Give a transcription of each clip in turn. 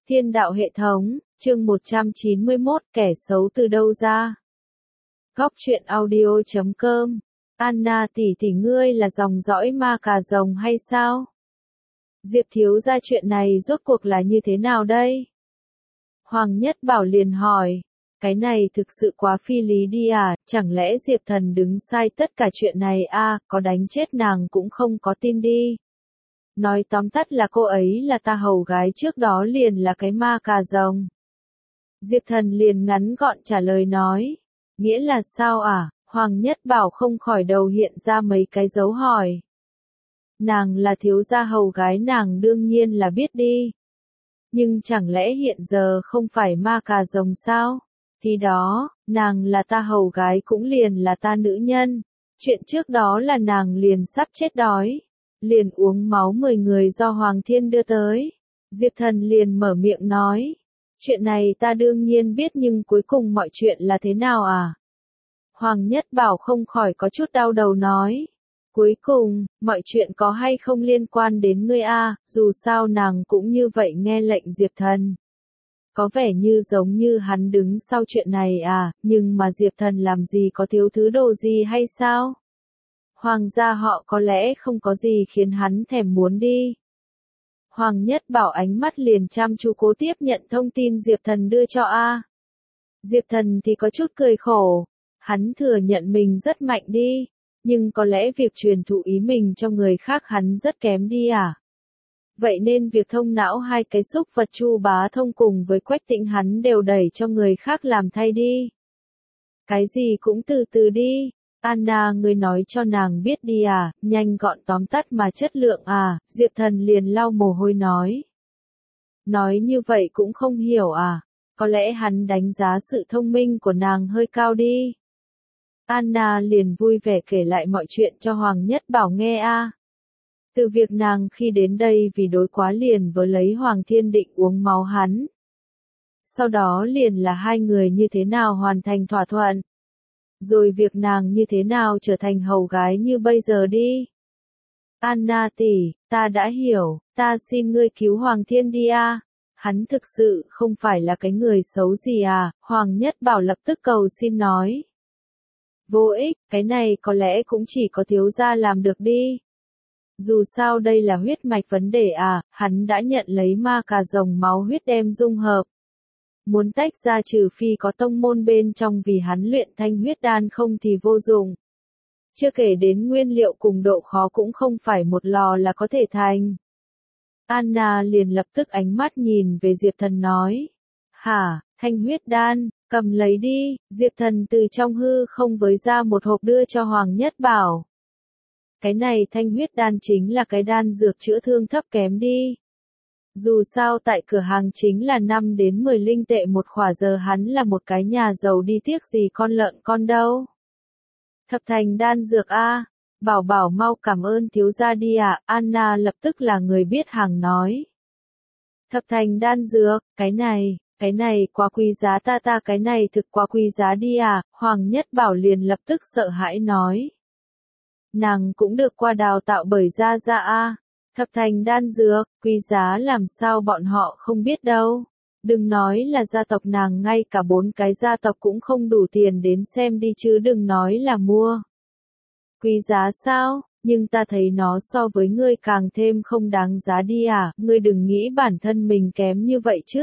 Thiên đạo hệ thống, chương 191, kẻ xấu từ đâu ra? Góc truyện audio.com. Anna tỷ tỷ, ngươi là dòng dõi ma cà rồng hay sao? Diệp thiếu gia, chuyện này rốt cuộc là như thế nào đây? Hoàng Nhất Bảo liền hỏi. Cái này thực sự quá phi lý đi à, chẳng lẽ Diệp thần đứng sai tất cả chuyện này à, có đánh chết nàng cũng không có tin đi. Nói tóm tắt là cô ấy là ta hầu gái trước đó liền là cái ma cà rồng. Diệp thần liền ngắn gọn trả lời nói. Nghĩa là sao à? Hoàng Nhất Bảo không khỏi đầu hiện ra mấy cái dấu hỏi. Nàng là thiếu gia hầu gái, nàng đương nhiên là biết đi. Nhưng chẳng lẽ hiện giờ không phải ma cà rồng sao? Thì đó, nàng là ta hầu gái cũng liền là ta nữ nhân. Chuyện trước đó là nàng liền sắp chết đói. Liền uống máu 10 người do Hoàng Thiên đưa tới. Diệp thần liền mở miệng nói. Chuyện này ta đương nhiên biết, nhưng cuối cùng mọi chuyện là thế nào à? Hoàng Nhất Bảo không khỏi có chút đau đầu nói. Cuối cùng, mọi chuyện có hay không liên quan đến ngươi à, dù sao nàng cũng như vậy nghe lệnh Diệp thần. Có vẻ như giống như hắn đứng sau chuyện này à, nhưng mà Diệp thần làm gì có thiếu thứ đồ gì hay sao? Hoàng gia họ có lẽ không có gì khiến hắn thèm muốn đi. Hoàng Nhất Bảo ánh mắt liền chăm chú cố tiếp nhận thông tin Diệp thần đưa cho a. Diệp thần thì có chút cười khổ. Hắn thừa nhận mình rất mạnh đi. Nhưng có lẽ việc truyền thụ ý mình cho người khác hắn rất kém đi à? Vậy nên việc thông não hai cái xúc vật Chu Bá Thông cùng với Quách Tĩnh hắn đều đẩy cho người khác làm thay đi. Cái gì cũng từ từ đi. Anna, ngươi nói cho nàng biết đi à, nhanh gọn tóm tắt mà chất lượng à, Diệp thần liền lau mồ hôi nói. Nói như vậy cũng không hiểu à, có lẽ hắn đánh giá sự thông minh của nàng hơi cao đi. Anna liền vui vẻ kể lại mọi chuyện cho Hoàng Nhất Bảo nghe a. Từ việc nàng khi đến đây vì đối quá liền với lấy Hoàng Thiên định uống máu hắn. Sau đó liền là hai người như thế nào hoàn thành thỏa thuận. Rồi việc nàng như thế nào trở thành hầu gái như bây giờ đi. Anna tỷ, ta đã hiểu, ta xin ngươi cứu Hoàng Thiên đi a. Hắn thực sự không phải là cái người xấu gì à, Hoàng Nhất Bảo lập tức cầu xin nói. Vô ích, cái này có lẽ cũng chỉ có thiếu gia làm được đi. Dù sao đây là huyết mạch vấn đề à, hắn đã nhận lấy ma cà rồng máu huyết đem dung hợp. Muốn tách ra trừ phi có tông môn bên trong vì hắn luyện thanh huyết đan, không thì vô dụng. Chưa kể đến nguyên liệu cùng độ khó cũng không phải một lò là có thể thành. Anna liền lập tức ánh mắt nhìn về Diệp thần nói. Hả, thanh huyết đan, cầm lấy đi. Diệp thần từ trong hư không với ra một hộp đưa cho Hoàng Nhất Bảo. Cái này thanh huyết đan chính là cái đan dược chữa thương thấp kém đi. Dù sao tại cửa hàng chính là 5 đến 10 linh tệ một khỏa, giờ hắn là một cái nhà giàu đi tiếc gì con lợn con đâu. Thập thành đan dược a, Bảo Bảo mau cảm ơn thiếu gia đi à, Anna lập tức là người biết hàng nói. Thập thành đan dược, cái này quá quý giá, ta cái này thực quá quý giá đi à, Hoàng Nhất Bảo liền lập tức sợ hãi nói. Nàng cũng được qua đào tạo bởi gia gia a. Thập thành đan dược, quý giá làm sao bọn họ không biết đâu. Đừng nói là gia tộc nàng, ngay cả 4 cái gia tộc cũng không đủ tiền đến xem đi chứ đừng nói là mua. Quý giá sao, nhưng ta thấy nó so với ngươi càng thêm không đáng giá đi à, ngươi đừng nghĩ bản thân mình kém như vậy chứ.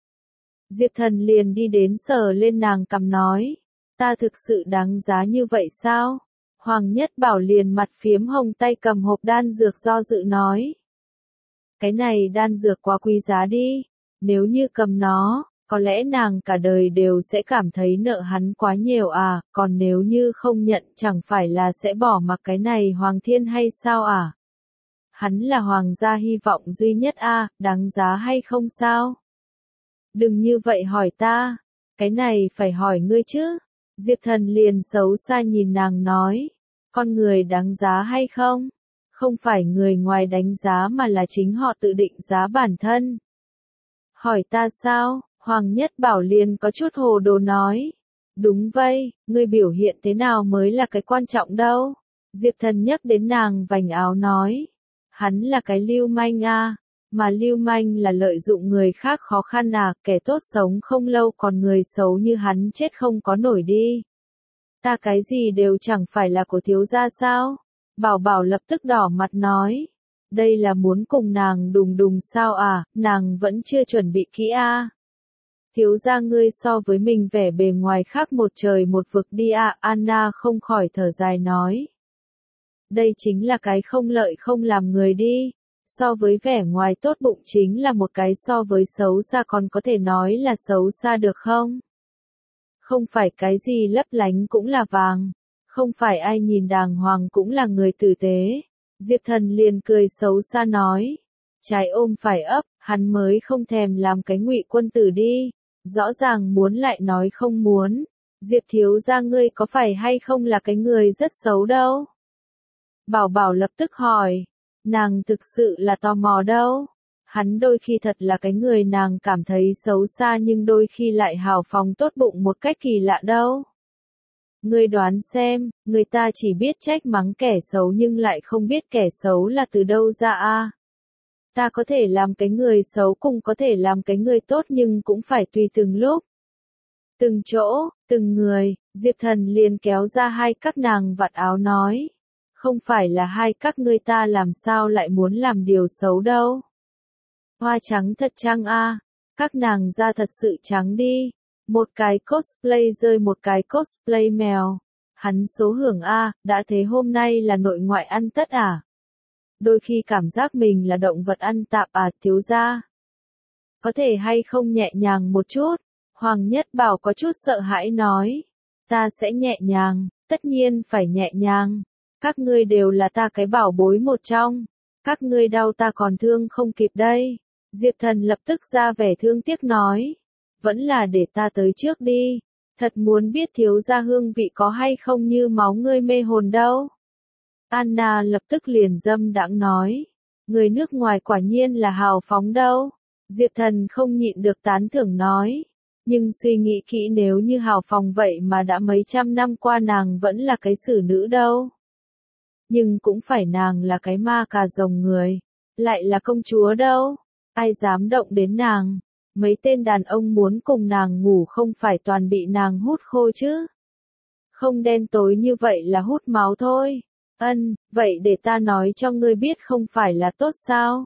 Diệp thần liền đi đến sờ lên nàng cằm nói, ta thực sự đáng giá như vậy sao? Hoàng Nhất Bảo liền mặt phiếm hồng tay cầm hộp đan dược do dự nói. Cái này đan dược quá quý giá đi, nếu như cầm nó, có lẽ nàng cả đời đều sẽ cảm thấy nợ hắn quá nhiều à, còn nếu như không nhận chẳng phải là sẽ bỏ mặc cái này Hoàng Thiên hay sao à? Hắn là hoàng gia hy vọng duy nhất à, đáng giá hay không sao? Đừng như vậy hỏi ta, cái này phải hỏi ngươi chứ. Diệp thần liền xấu xa nhìn nàng nói, con người đáng giá hay không? Không phải người ngoài đánh giá mà là chính họ tự định giá bản thân. Hỏi ta sao? Hoàng Nhất Bảo liền có chút hồ đồ nói. Đúng vậy, ngươi biểu hiện thế nào mới là cái quan trọng đâu. Diệp thần nhắc đến nàng vành áo nói. Hắn là cái lưu manh à, Mà lưu manh là lợi dụng người khác khó khăn à, kẻ tốt sống không lâu còn người xấu như hắn chết không có nổi đi. Ta cái gì đều chẳng phải là của thiếu gia sao? Bảo Bảo lập tức đỏ mặt nói. Đây là muốn cùng nàng đùng đùng sao à, nàng vẫn chưa chuẩn bị kỹ à. Thiếu gia ngươi so với mình vẻ bề ngoài khác một trời một vực đi à, Anna không khỏi thở dài nói. Đây chính là cái không lợi không làm người đi. So với vẻ ngoài tốt bụng chính là một cái so với xấu xa còn có thể nói là xấu xa được không? Không phải cái gì lấp lánh cũng là vàng. Không phải ai nhìn đàng hoàng cũng là người tử tế. Diệp Thần liền cười xấu xa nói. Trái ôm phải ấp, hắn mới không thèm làm cái ngụy quân tử đi. Rõ ràng muốn lại nói không muốn. Diệp thiếu gia ngươi có phải hay không là cái người rất xấu đâu? Bảo Bảo lập tức hỏi. Nàng thực sự là tò mò đâu. Hắn đôi khi thật là cái người nàng cảm thấy xấu xa nhưng đôi khi lại hào phóng tốt bụng một cách kỳ lạ đâu. Ngươi đoán xem, người ta chỉ biết trách mắng kẻ xấu nhưng lại không biết kẻ xấu là từ đâu ra à. Ta có thể làm cái người xấu cũng có thể làm cái người tốt nhưng cũng phải tùy từng lúc. Từng chỗ, từng người, Diệp Thần liền kéo ra hai các nàng vạt áo nói. Không phải là hai các ngươi ta làm sao lại muốn làm điều xấu đâu. Hoa trắng thật trăng a, các nàng da thật sự trắng đi. Một cái cosplay rơi một cái cosplay mèo. Hắn số hưởng a, đã thế hôm nay là nội ngoại ăn tất à? Đôi khi cảm giác mình là động vật ăn tạp à, thiếu gia. Có thể hay không nhẹ nhàng một chút? Hoàng Nhất Bảo có chút sợ hãi nói. Ta sẽ nhẹ nhàng, tất nhiên phải nhẹ nhàng. Các ngươi đều là ta cái bảo bối một trong. Các ngươi đau ta còn thương không kịp đây. Diệp Thần lập tức ra vẻ thương tiếc nói. Vẫn là để ta tới trước đi. Thật muốn biết thiếu gia hương vị có hay không như máu ngươi mê hồn đâu. Anna lập tức liền dâm đãng nói. Người nước ngoài quả nhiên là hào phóng đâu. Diệp Thần không nhịn được tán thưởng nói. Nhưng suy nghĩ kỹ nếu như hào phóng vậy mà đã mấy trăm năm qua nàng vẫn là cái xử nữ đâu. Nhưng cũng phải nàng là cái ma cà rồng người. Lại là công chúa đâu. Ai dám động đến nàng. Mấy tên đàn ông muốn cùng nàng ngủ không phải toàn bị nàng hút khô chứ. Không đen tối như vậy là hút máu thôi. Vậy để ta nói cho ngươi biết không phải là tốt sao?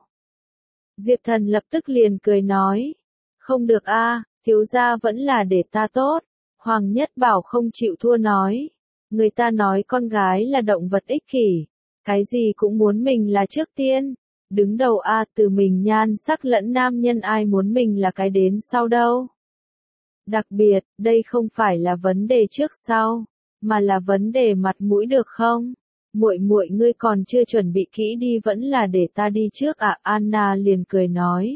Diệp Thần lập tức liền cười nói. Không được a, thiếu gia vẫn là để ta tốt. Hoàng Nhất Bảo không chịu thua nói. Người ta nói con gái là động vật ích kỷ. Cái gì cũng muốn mình là trước tiên. Đứng đầu a, từ mình nhan sắc lẫn nam nhân ai muốn mình là cái đến sau đâu. Đặc biệt, đây không phải là vấn đề trước sau, mà là vấn đề mặt mũi được không? Muội muội ngươi còn chưa chuẩn bị kỹ đi vẫn là để ta đi trước à, Anna liền cười nói.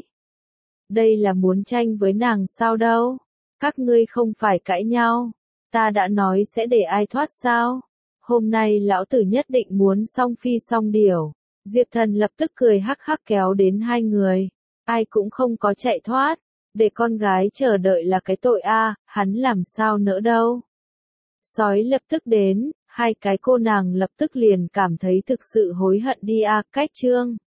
Đây là muốn tranh với nàng sao đâu? Các ngươi không phải cãi nhau. Ta đã nói sẽ để ai thoát sao? Hôm nay lão tử nhất định muốn song phi song điểu. Diệp Thần lập tức cười hắc hắc kéo đến hai người. Ai cũng không có chạy thoát. Để con gái chờ đợi là cái tội a, hắn làm sao nỡ đâu. Sói lập tức đến, hai cái cô nàng lập tức liền cảm thấy thực sự hối hận đi a, cách chương.